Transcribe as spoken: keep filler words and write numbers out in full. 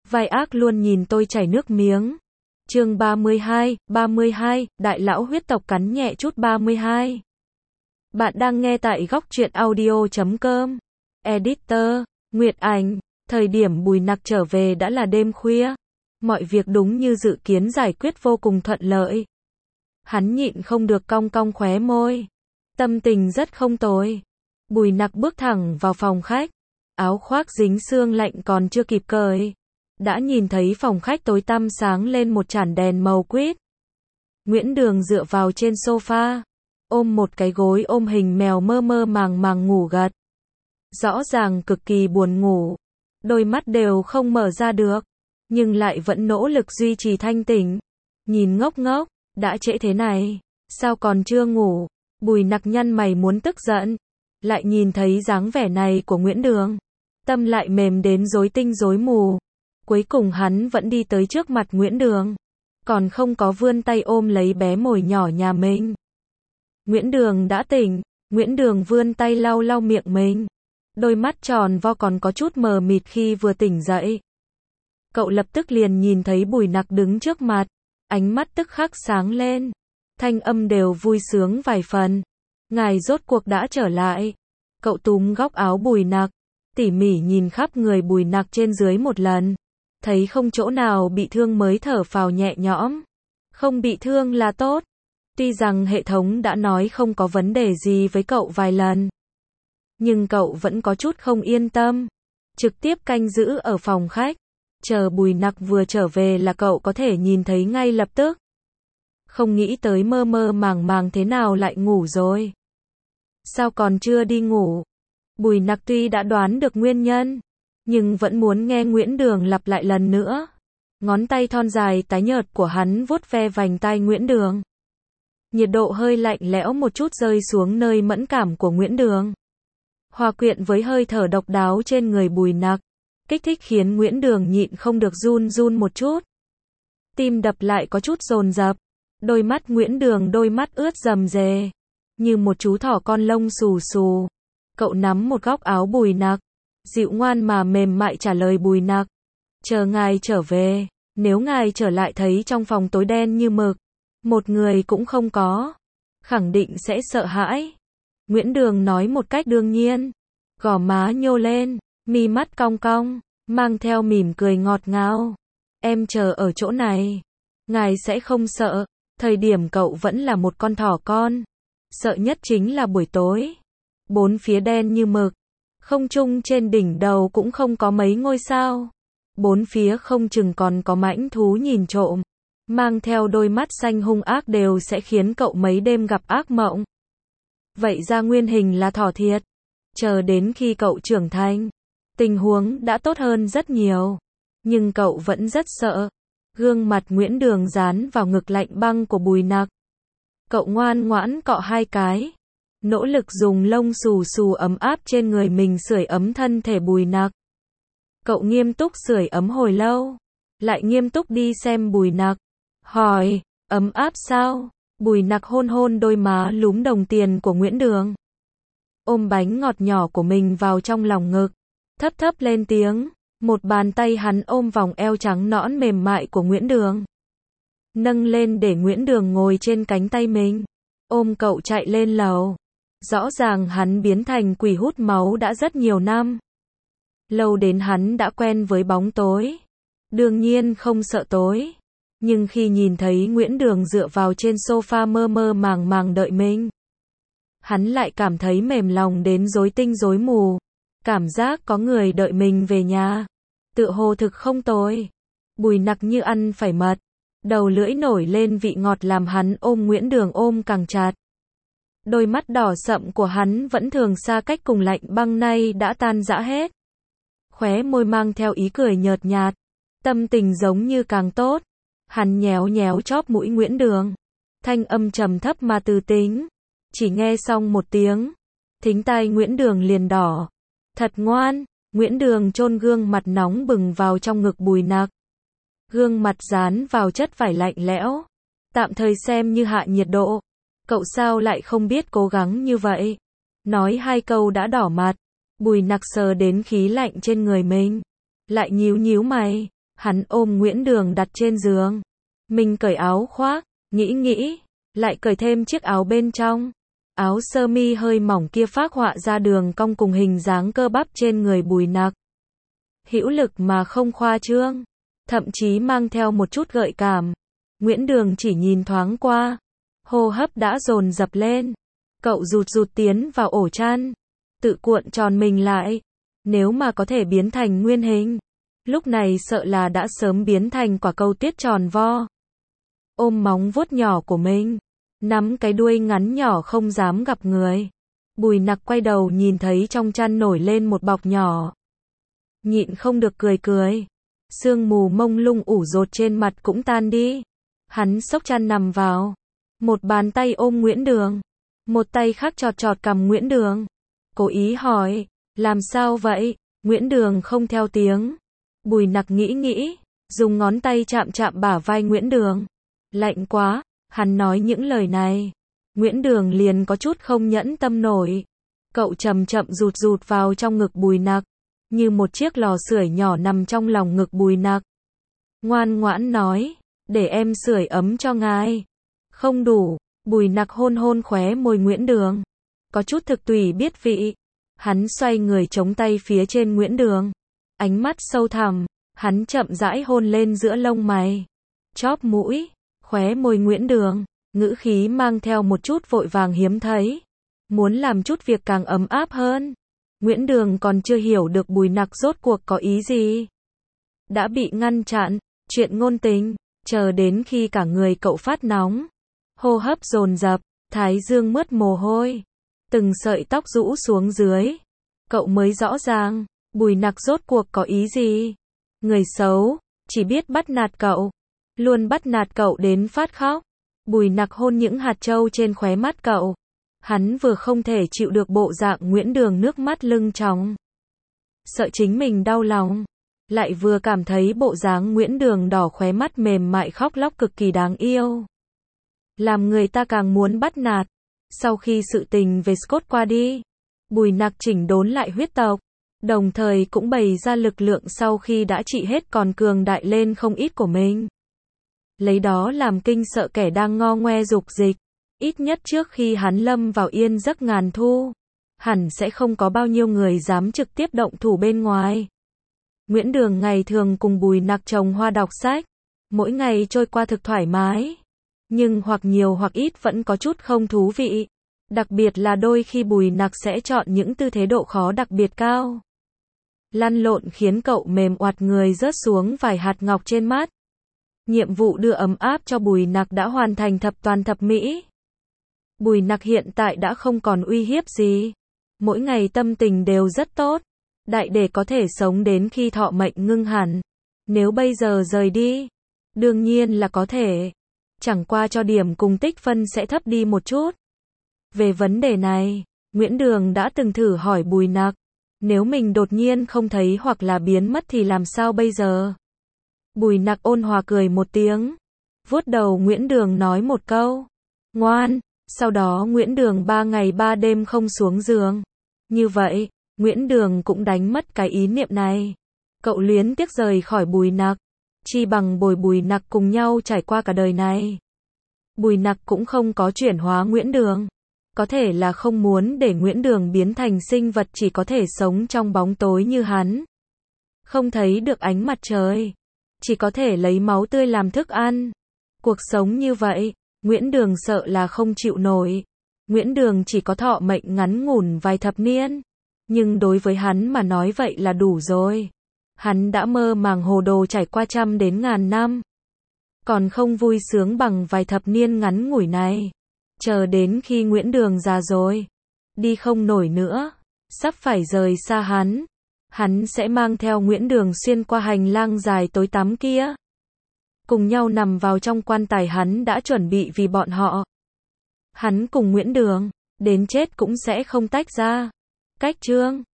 Vai ác luôn nhìn tôi chảy nước miếng. Chương ba mươi hai, ba mươi hai, đại lão huyết tộc cắn nhẹ chút ba mươi hai. Bạn đang nghe tại góc truyện audio chấm com. Editor, Nguyệt Ảnh. Thời điểm Bùi Nặc trở về đã là đêm khuya. Mọi việc đúng như dự kiến giải quyết vô cùng thuận lợi. Hắn nhịn không được cong cong khóe môi. Tâm tình rất không tồi. Bùi Nặc bước thẳng vào phòng khách. Áo khoác dính sương lạnh còn chưa kịp cởi. Đã nhìn thấy phòng khách tối tăm sáng lên một chản đèn màu quýt. Nguyễn Đường dựa vào trên sofa, ôm một cái gối ôm hình mèo mơ mơ màng màng ngủ gật. Rõ ràng cực kỳ buồn ngủ, đôi mắt đều không mở ra được, nhưng lại vẫn nỗ lực duy trì thanh tỉnh. Nhìn ngốc ngốc, đã trễ thế này, sao còn chưa ngủ? Bùi Nặc nhăn mày muốn tức giận, lại nhìn thấy dáng vẻ này của Nguyễn Đường, tâm lại mềm đến rối tinh rối mù. Cuối cùng hắn vẫn đi tới trước mặt Nguyễn Đường, còn không có vươn tay ôm lấy bé mồi nhỏ nhà mình. Nguyễn Đường đã tỉnh, Nguyễn Đường vươn tay lau lau miệng mình. Đôi mắt tròn vo còn có chút mờ mịt khi vừa tỉnh dậy. Cậu lập tức liền nhìn thấy Bùi Nặc đứng trước mặt, ánh mắt tức khắc sáng lên, thanh âm đều vui sướng vài phần. Ngài rốt cuộc đã trở lại. Cậu túm góc áo Bùi Nặc, tỉ mỉ nhìn khắp người Bùi Nặc trên dưới một lần. Thấy không chỗ nào bị thương mới thở phào nhẹ nhõm. Không bị thương là tốt. Tuy rằng hệ thống đã nói không có vấn đề gì với cậu vài lần, nhưng cậu vẫn có chút không yên tâm. Trực tiếp canh giữ ở phòng khách, chờ Bùi Nặc vừa trở về là cậu có thể nhìn thấy ngay lập tức. Không nghĩ tới mơ mơ màng màng thế nào lại ngủ rồi. Sao còn chưa đi ngủ? Bùi Nặc tuy đã đoán được nguyên nhân, nhưng vẫn muốn nghe Nguyễn Đường lặp lại lần nữa. Ngón tay thon dài tái nhợt của hắn vuốt ve vành tai Nguyễn Đường. Nhiệt độ hơi lạnh lẽo một chút rơi xuống nơi mẫn cảm của Nguyễn Đường, hòa quyện với hơi thở độc đáo trên người Bùi Nặc, kích thích khiến Nguyễn Đường nhịn không được run run một chút. Tim đập lại có chút dồn dập. Đôi mắt Nguyễn Đường đôi mắt ướt rầm rề, như một chú thỏ con lông xù xù. Cậu nắm một góc áo Bùi Nặc, dịu ngoan mà mềm mại trả lời Bùi Nặc. Chờ ngài trở về, nếu ngài trở lại thấy trong phòng tối đen như mực, một người cũng không có, khẳng định sẽ sợ hãi. Nguyễn Đường nói một cách đương nhiên, gò má nhô lên, mi mắt cong cong, mang theo mỉm cười ngọt ngào. Em chờ ở chỗ này, ngài sẽ không sợ. Thời điểm cậu vẫn là một con thỏ con, sợ nhất chính là buổi tối. Bốn phía đen như mực, không trung trên đỉnh đầu cũng không có mấy ngôi sao. Bốn phía không chừng còn có mãnh thú nhìn trộm, mang theo đôi mắt xanh hung ác đều sẽ khiến cậu mấy đêm gặp ác mộng. Vậy ra nguyên hình là thỏ thiệt. Chờ đến khi cậu trưởng thành, tình huống đã tốt hơn rất nhiều, nhưng cậu vẫn rất sợ. Gương mặt Nguyễn Đường dán vào ngực lạnh băng của Bùi Nặc. Cậu ngoan ngoãn cọ hai cái, nỗ lực dùng lông xù xù ấm áp trên người mình sưởi ấm thân thể Bùi Nặc. Cậu nghiêm túc sưởi ấm hồi lâu, lại nghiêm túc đi xem Bùi Nặc, hỏi, ấm áp sao? Bùi Nặc hôn hôn đôi má lúm đồng tiền của Nguyễn Đường, ôm bánh ngọt nhỏ của mình vào trong lòng ngực, thấp thấp lên tiếng. Một bàn tay hắn ôm vòng eo trắng nõn mềm mại của Nguyễn Đường, nâng lên để Nguyễn Đường ngồi trên cánh tay mình, ôm cậu chạy lên lầu. Rõ ràng hắn biến thành quỷ hút máu đã rất nhiều năm, lâu đến hắn đã quen với bóng tối, đương nhiên không sợ tối. Nhưng khi nhìn thấy Nguyễn Đường dựa vào trên sofa mơ mơ màng màng đợi mình, hắn lại cảm thấy mềm lòng đến rối tinh rối mù. Cảm giác có người đợi mình về nhà, tựa hồ thực không tồi. Bùi Nặc như ăn phải mật, đầu lưỡi nổi lên vị ngọt làm hắn ôm Nguyễn Đường ôm càng chặt. Đôi mắt đỏ sậm của hắn vẫn thường xa cách cùng lạnh băng nay đã tan rã hết. Khóe môi mang theo ý cười nhợt nhạt, tâm tình giống như càng tốt. Hắn nhéo nhéo chóp mũi Nguyễn Đường, thanh âm trầm thấp mà từ tính. Chỉ nghe xong một tiếng, thính tai Nguyễn Đường liền đỏ. Thật ngoan. Nguyễn Đường chôn gương mặt nóng bừng vào trong ngực Bùi Nặc. Gương mặt dán vào chất vải lạnh lẽo, tạm thời xem như hạ nhiệt độ. Cậu sao lại không biết cố gắng như vậy? Nói hai câu đã đỏ mặt. Bùi Nặc sờ đến khí lạnh trên người mình, lại nhíu nhíu mày, Hắn ôm Nguyễn Đường đặt trên giường. Mình cởi áo khoác, nghĩ nghĩ, lại cởi thêm chiếc áo bên trong. Áo sơ mi hơi mỏng kia phác họa ra đường cong cùng hình dáng cơ bắp trên người Bùi Nặc. Hữu lực mà không khoa trương, thậm chí mang theo một chút gợi cảm. Nguyễn Đường chỉ nhìn thoáng qua, hô hấp đã dồn dập lên. Cậu rụt rụt tiến vào ổ chăn, tự cuộn tròn mình lại. Nếu mà có thể biến thành nguyên hình, lúc này sợ là đã sớm biến thành quả cầu tuyết tròn vo. Ôm móng vuốt nhỏ của mình, nắm cái đuôi ngắn nhỏ không dám gặp người. Bùi Nặc quay đầu nhìn thấy trong chăn nổi lên một bọc nhỏ. Nhịn không được cười cười. Sương mù mông lung ủ rột trên mặt cũng tan đi. Hắn xốc chăn nằm vào. Một bàn tay ôm Nguyễn Đường. Một tay khác chọt chọt cằm Nguyễn Đường. Cố ý hỏi, làm sao vậy? Nguyễn Đường không theo tiếng. Bùi Nặc nghĩ nghĩ, dùng ngón tay chạm chạm bả vai Nguyễn Đường. Lạnh quá, hắn nói những lời này. Nguyễn Đường liền có chút không nhẫn tâm nổi. Cậu chậm chậm rụt rụt vào trong ngực Bùi Nặc, như một chiếc lò sưởi nhỏ nằm trong lòng ngực Bùi Nặc. Ngoan ngoãn nói, để em sưởi ấm cho ngài. Không đủ. Bùi Nặc hôn hôn khóe môi Nguyễn Đường, có chút thực tùy biết vị. Hắn xoay người chống tay phía trên Nguyễn Đường, ánh mắt sâu thẳm. Hắn chậm rãi hôn lên giữa lông mày, chóp mũi, khóe môi Nguyễn Đường, ngữ khí mang theo một chút vội vàng hiếm thấy, muốn làm chút việc càng ấm áp hơn. Nguyễn Đường còn chưa hiểu được Bùi Nặc rốt cuộc có ý gì, đã bị ngăn chặn, chuyện ngôn tình, chờ đến khi cả người cậu phát nóng, hô hấp dồn dập, thái dương mướt mồ hôi, từng sợi tóc rũ xuống dưới, cậu mới rõ ràng, Bùi Nặc rốt cuộc có ý gì. Người xấu, chỉ biết bắt nạt cậu, luôn bắt nạt cậu đến phát khóc. Bùi Nặc hôn những hạt châu trên khóe mắt cậu. Hắn vừa không thể chịu được bộ dạng Nguyễn Đường nước mắt lưng tròng, sợ chính mình đau lòng, lại vừa cảm thấy bộ dáng Nguyễn Đường đỏ khóe mắt mềm mại khóc lóc cực kỳ đáng yêu, làm người ta càng muốn bắt nạt. Sau khi sự tình về Scott qua đi, Bùi Nặc chỉnh đốn lại huyết tộc, đồng thời cũng bày ra lực lượng sau khi đã trị hết còn cường đại lên không ít của mình. Lấy đó làm kinh sợ kẻ đang ngo ngoe dục dịch. Ít nhất trước khi hắn lâm vào yên giấc ngàn thu, hẳn sẽ không có bao nhiêu người dám trực tiếp động thủ bên ngoài. Nguyễn Đường ngày thường cùng Bùi Nặc trồng hoa đọc sách, mỗi ngày trôi qua thực thoải mái, nhưng hoặc nhiều hoặc ít vẫn có chút không thú vị. Đặc biệt là đôi khi Bùi Nặc sẽ chọn những tư thế độ khó đặc biệt cao, lăn lộn khiến cậu mềm oặt người rớt xuống vài hạt ngọc trên mắt. Nhiệm vụ đưa ấm áp cho Bùi Nặc đã hoàn thành thập toàn thập mỹ. Bùi Nặc hiện tại đã không còn uy hiếp gì, mỗi ngày tâm tình đều rất tốt, đại để có thể sống đến khi thọ mệnh ngưng hẳn. Nếu bây giờ rời đi, đương nhiên là có thể, chẳng qua cho điểm cùng tích phân sẽ thấp đi một chút. Về vấn đề này, Nguyễn Đường đã từng thử hỏi Bùi Nặc, nếu mình đột nhiên không thấy hoặc là biến mất thì làm sao bây giờ? Bùi Nặc ôn hòa cười một tiếng, vuốt đầu Nguyễn Đường nói một câu, ngoan. Sau đó Nguyễn Đường ba ngày ba đêm không xuống giường. Như vậy, Nguyễn Đường cũng đánh mất cái ý niệm này. Cậu luyến tiếc rời khỏi Bùi Nặc, chi bằng bồi Bùi Nặc cùng nhau trải qua cả đời này. Bùi Nặc cũng không có chuyển hóa Nguyễn Đường, có thể là không muốn để Nguyễn Đường biến thành sinh vật chỉ có thể sống trong bóng tối như hắn, không thấy được ánh mặt trời, chỉ có thể lấy máu tươi làm thức ăn. Cuộc sống như vậy, Nguyễn Đường sợ là không chịu nổi. Nguyễn Đường chỉ có thọ mệnh ngắn ngủn vài thập niên, nhưng đối với hắn mà nói vậy là đủ rồi. Hắn đã mơ màng hồ đồ trải qua trăm đến ngàn năm, còn không vui sướng bằng vài thập niên ngắn ngủi này. Chờ đến khi Nguyễn Đường già rồi, đi không nổi nữa, sắp phải rời xa hắn, hắn sẽ mang theo Nguyễn Đường xuyên qua hành lang dài tối tăm kia, cùng nhau nằm vào trong quan tài hắn đã chuẩn bị vì bọn họ. Hắn cùng Nguyễn Đường, đến chết cũng sẽ không tách ra. Cách chương